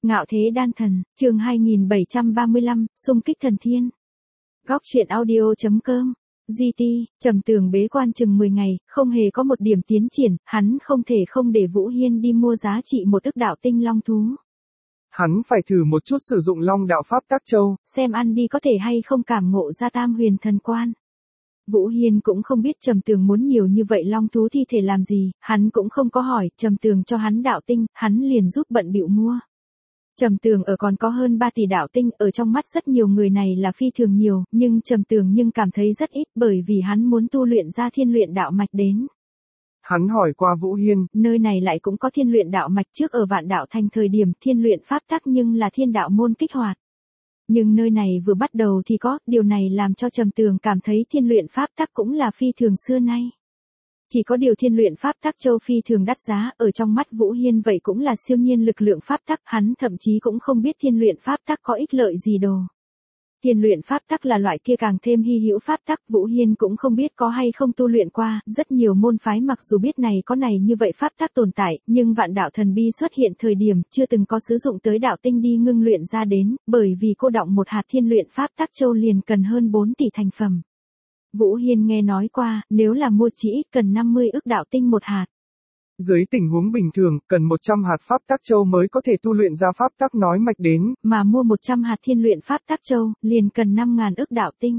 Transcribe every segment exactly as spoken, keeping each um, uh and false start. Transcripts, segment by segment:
Ngạo thế đan thần, chương hai nghìn bảy trăm ba mươi lăm, xung kích thần thiên. Góc truyện audio.com. giê tê, Trầm Tường bế quan chừng mười ngày, không hề có một điểm tiến triển, hắn không thể không để Vũ Hiên đi mua giá trị một ức đạo tinh long thú. Hắn phải thử một chút sử dụng long đạo pháp tác châu, xem ăn đi có thể hay không cảm ngộ ra tam huyền thần quan. Vũ Hiên cũng không biết Trầm Tường muốn nhiều như vậy long thú thi thể làm gì, hắn cũng không có hỏi, Trầm Tường cho hắn đạo tinh, hắn liền giúp bận bịu mua. Trầm Tường ở còn có hơn ba tỷ đạo tinh, ở trong mắt rất nhiều người này là phi thường nhiều, nhưng Trầm Tường nhưng cảm thấy rất ít bởi vì hắn muốn tu luyện ra thiên luyện đạo mạch đến. Hắn hỏi qua Vũ Hiên, nơi này lại cũng có thiên luyện đạo mạch, trước ở Vạn Đạo Thành thời điểm thiên luyện pháp tắc nhưng là thiên đạo môn kích hoạt. Nhưng nơi này vừa bắt đầu thì có, điều này làm cho Trầm Tường cảm thấy thiên luyện pháp tắc cũng là phi thường xưa nay. Chỉ có điều thiên luyện pháp tắc châu phi thường đắt giá, ở trong mắt Vũ Hiên vậy cũng là siêu nhiên lực lượng pháp tắc, hắn thậm chí cũng không biết thiên luyện pháp tắc có ích lợi gì đồ. Thiên luyện pháp tắc là loại kia càng thêm hy hữu pháp tắc, Vũ Hiên cũng không biết có hay không tu luyện qua, rất nhiều môn phái mặc dù biết này có này như vậy pháp tắc tồn tại, nhưng vạn đạo thần bi xuất hiện thời điểm chưa từng có sử dụng tới đạo tinh đi ngưng luyện ra đến, bởi vì cô đọng một hạt thiên luyện pháp tắc châu liền cần hơn bốn tỷ thành phẩm. Vũ Hiên nghe nói qua, nếu là mua chỉ ít cần năm mươi ức đạo tinh một hạt. Dưới tình huống bình thường, cần một trăm hạt pháp tắc châu mới có thể tu luyện ra pháp tắc nói mạch đến, mà mua một trăm hạt thiên luyện pháp tắc châu, liền cần năm ngàn ức đạo tinh.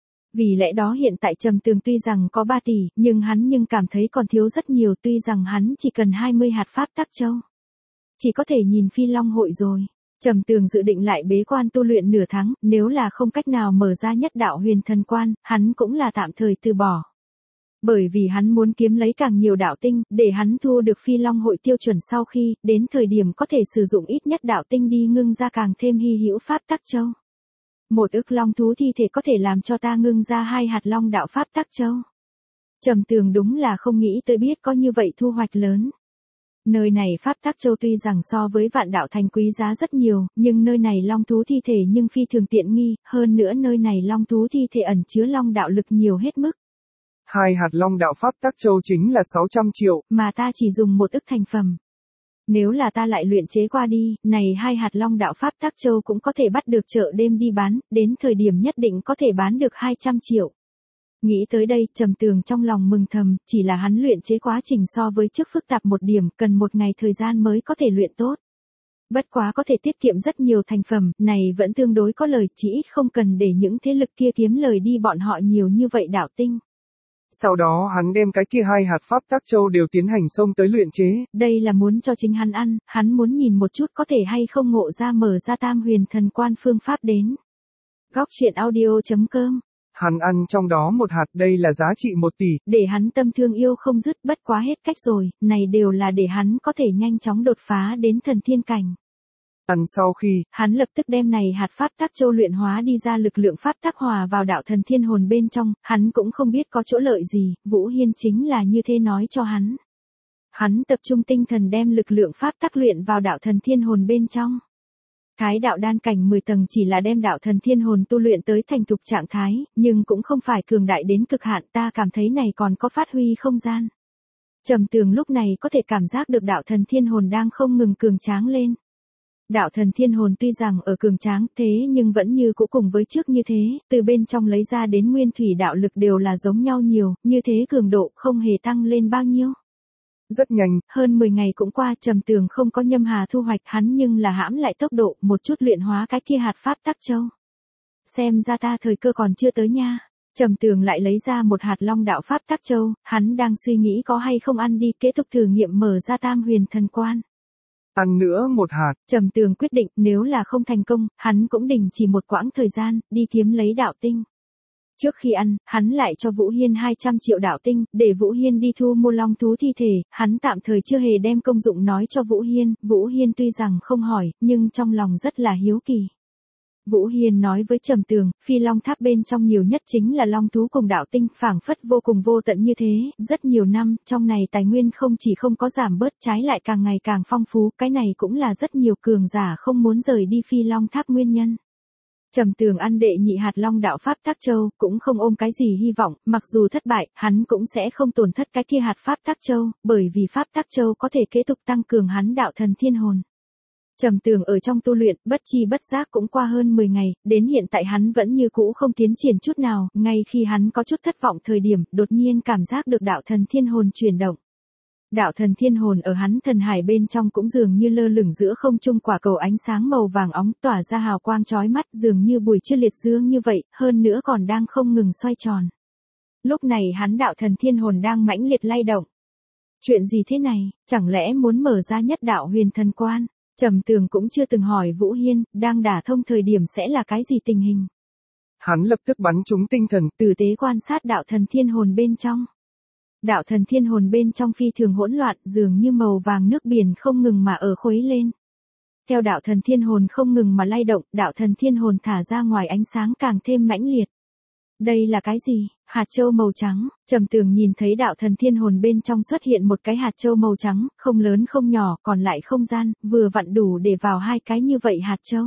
Vì lẽ đó hiện tại Trầm Tường tuy rằng có ba tỷ, nhưng hắn nhưng cảm thấy còn thiếu rất nhiều, tuy rằng hắn chỉ cần hai mươi hạt pháp tắc châu. Chỉ có thể nhìn Phi Long hội rồi. Trầm Tường dự định lại bế quan tu luyện nửa tháng, nếu là không cách nào mở ra nhất đạo huyền thần quan, hắn cũng là tạm thời từ bỏ. Bởi vì hắn muốn kiếm lấy càng nhiều đạo tinh, để hắn thu được Phi Long hội tiêu chuẩn sau khi, đến thời điểm có thể sử dụng ít nhất đạo tinh đi ngưng ra càng thêm hy hữu pháp tắc châu. Một ức long thú thi thể có thể làm cho ta ngưng ra hai hạt long đạo pháp tắc châu. Trầm Tường đúng là không nghĩ tới biết có như vậy thu hoạch lớn. Nơi này pháp tắc châu tuy rằng so với Vạn Đạo Thành quý giá rất nhiều, nhưng nơi này long thú thi thể nhưng phi thường tiện nghi, hơn nữa nơi này long thú thi thể ẩn chứa long đạo lực nhiều hết mức. Hai hạt long đạo pháp tắc châu chính là sáu trăm triệu, mà ta chỉ dùng một ức thành phẩm. Nếu là ta lại luyện chế qua đi, này hai hạt long đạo pháp tắc châu cũng có thể bắt được chợ đêm đi bán, đến thời điểm nhất định có thể bán được hai trăm triệu. Nghĩ tới đây, Trầm Tường trong lòng mừng thầm, chỉ là hắn luyện chế quá trình so với trước phức tạp một điểm, cần một ngày thời gian mới có thể luyện tốt. Bất quá có thể tiết kiệm rất nhiều thành phẩm, này vẫn tương đối có lời, chỉ ít không cần để những thế lực kia kiếm lời đi bọn họ nhiều như vậy đạo tinh. Sau đó hắn đem cái kia hai hạt pháp tắc châu đều tiến hành xông tới luyện chế. Đây là muốn cho chính hắn ăn, hắn muốn nhìn một chút có thể hay không ngộ ra mở ra tam huyền thần quan phương pháp đến. Góc truyện audio.com. Hắn ăn trong đó một hạt, đây là giá trị một tỷ. Để hắn tâm thương yêu không dứt, bất quá hết cách rồi, này đều là để hắn có thể nhanh chóng đột phá đến thần thiên cảnh. Ăn sau khi, hắn lập tức đem này hạt pháp tắc châu luyện hóa đi ra lực lượng pháp tắc hòa vào đạo thần thiên hồn bên trong, hắn cũng không biết có chỗ lợi gì, Vũ Hiên chính là như thế nói cho hắn. Hắn tập trung tinh thần đem lực lượng pháp tắc luyện vào đạo thần thiên hồn bên trong. Thái đạo đan cảnh mười tầng chỉ là đem đạo thần thiên hồn tu luyện tới thành thục trạng thái, nhưng cũng không phải cường đại đến cực hạn, ta cảm thấy này còn có phát huy không gian. Trầm Tường lúc này có thể cảm giác được đạo thần thiên hồn đang không ngừng cường tráng lên. Đạo thần thiên hồn tuy rằng ở cường tráng thế nhưng vẫn như cũ cùng với trước như thế, từ bên trong lấy ra đến nguyên thủy đạo lực đều là giống nhau nhiều, như thế cường độ không hề tăng lên bao nhiêu. Rất nhanh, hơn mười ngày cũng qua, Trầm Tường không có nhâm hà thu hoạch, hắn nhưng là hãm lại tốc độ, một chút luyện hóa cái kia hạt pháp tắc châu. Xem ra ta thời cơ còn chưa tới nha. Trầm Tường lại lấy ra một hạt long đạo pháp tắc châu, hắn đang suy nghĩ có hay không ăn đi, kế tục thử nghiệm mở ra tam huyền thần quan. Ăn nữa một hạt. Trầm Tường quyết định, nếu là không thành công, hắn cũng đình chỉ một quãng thời gian, đi kiếm lấy đạo tinh. Trước khi ăn, hắn lại cho Vũ Hiên hai trăm triệu đạo tinh, để Vũ Hiên đi thu mua long thú thi thể, hắn tạm thời chưa hề đem công dụng nói cho Vũ Hiên, Vũ Hiên tuy rằng không hỏi, nhưng trong lòng rất là hiếu kỳ. Vũ Hiên nói với Trầm Tường, Phi Long Tháp bên trong nhiều nhất chính là long thú cùng đạo tinh, phảng phất vô cùng vô tận như thế, rất nhiều năm, trong này tài nguyên không chỉ không có giảm bớt, trái lại càng ngày càng phong phú, cái này cũng là rất nhiều cường giả không muốn rời đi Phi Long Tháp nguyên nhân. Trầm Tường ăn đệ nhị hạt long đạo pháp tắc châu, cũng không ôm cái gì hy vọng, mặc dù thất bại, hắn cũng sẽ không tổn thất cái kia hạt pháp tắc châu, bởi vì pháp tắc châu có thể kế tục tăng cường hắn đạo thần thiên hồn. Trầm Tường ở trong tu luyện, bất chi bất giác cũng qua hơn mười ngày, đến hiện tại hắn vẫn như cũ không tiến triển chút nào, ngay khi hắn có chút thất vọng thời điểm, đột nhiên cảm giác được đạo thần thiên hồn chuyển động. Đạo thần thiên hồn ở hắn thần hải bên trong cũng dường như lơ lửng giữa không trung quả cầu ánh sáng màu vàng óng tỏa ra hào quang chói mắt dường như buổi trưa liệt dương như vậy, hơn nữa còn đang không ngừng xoay tròn. Lúc này hắn đạo thần thiên hồn đang mãnh liệt lay động. Chuyện gì thế này, chẳng lẽ muốn mở ra nhất đạo huyền thần quan? Trầm Tường cũng chưa từng hỏi Vũ Hiên, đang đả thông thời điểm sẽ là cái gì tình hình. Hắn lập tức bắn trúng tinh thần, tử tế quan sát đạo thần thiên hồn bên trong. Đạo thần thiên hồn bên trong phi thường hỗn loạn, dường như màu vàng nước biển không ngừng mà ở khuấy lên. Theo đạo thần thiên hồn không ngừng mà lay động, đạo thần thiên hồn thả ra ngoài ánh sáng càng thêm mãnh liệt. Đây là cái gì? Hạt châu màu trắng. Trầm Tường nhìn thấy đạo thần thiên hồn bên trong xuất hiện một cái hạt châu màu trắng, không lớn không nhỏ, còn lại không gian, vừa vặn đủ để vào hai cái như vậy hạt châu.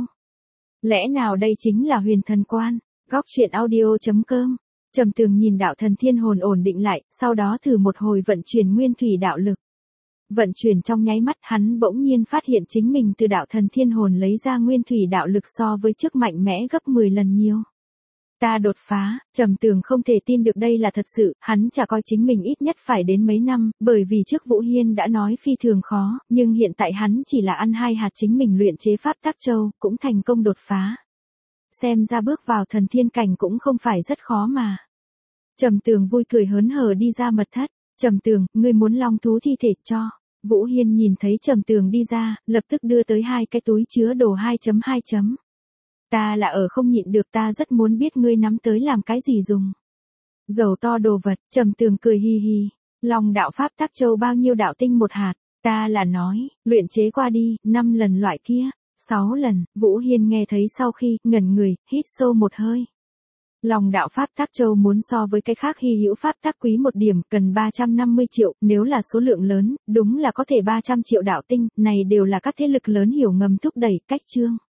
Lẽ nào đây chính là huyền thần quan? Góc truyện audio chấm com. Trầm Tường nhìn đạo thần thiên hồn ổn định lại, sau đó thử một hồi vận chuyển nguyên thủy đạo lực. Vận chuyển trong nháy mắt hắn bỗng nhiên phát hiện chính mình từ đạo thần thiên hồn lấy ra nguyên thủy đạo lực so với trước mạnh mẽ gấp mười lần nhiều. Ta đột phá, Trầm Tường không thể tin được đây là thật sự, hắn chả coi chính mình ít nhất phải đến mấy năm, bởi vì trước Vũ Hiên đã nói phi thường khó, nhưng hiện tại hắn chỉ là ăn hai hạt chính mình luyện chế pháp tắc châu, cũng thành công đột phá. Xem ra bước vào thần thiên cảnh cũng không phải rất khó mà. Trầm Tường vui cười hớn hở đi ra mật thất. Trầm Tường, ngươi muốn long thú thi thể cho. Vũ Hiên nhìn thấy Trầm Tường đi ra, lập tức đưa tới hai cái túi chứa đồ hai chấm hai chấm. Ta là ở không nhịn được, ta rất muốn biết ngươi nắm tới làm cái gì dùng. Dầu to đồ vật, Trầm Tường cười hi hi. Long đạo pháp tắc châu bao nhiêu đạo tinh một hạt, ta là nói, luyện chế qua đi, năm lần loại kia, sáu lần. Vũ Hiên nghe thấy sau khi, ngẩn người, hít sâu một hơi. Long đạo pháp tắc châu muốn so với cái khác hy hữu pháp tắc quý một điểm, cần ba trăm năm mươi triệu, nếu là số lượng lớn, đúng là có thể ba trăm triệu đạo tinh, này đều là các thế lực lớn hiểu ngầm thúc đẩy, cách chương.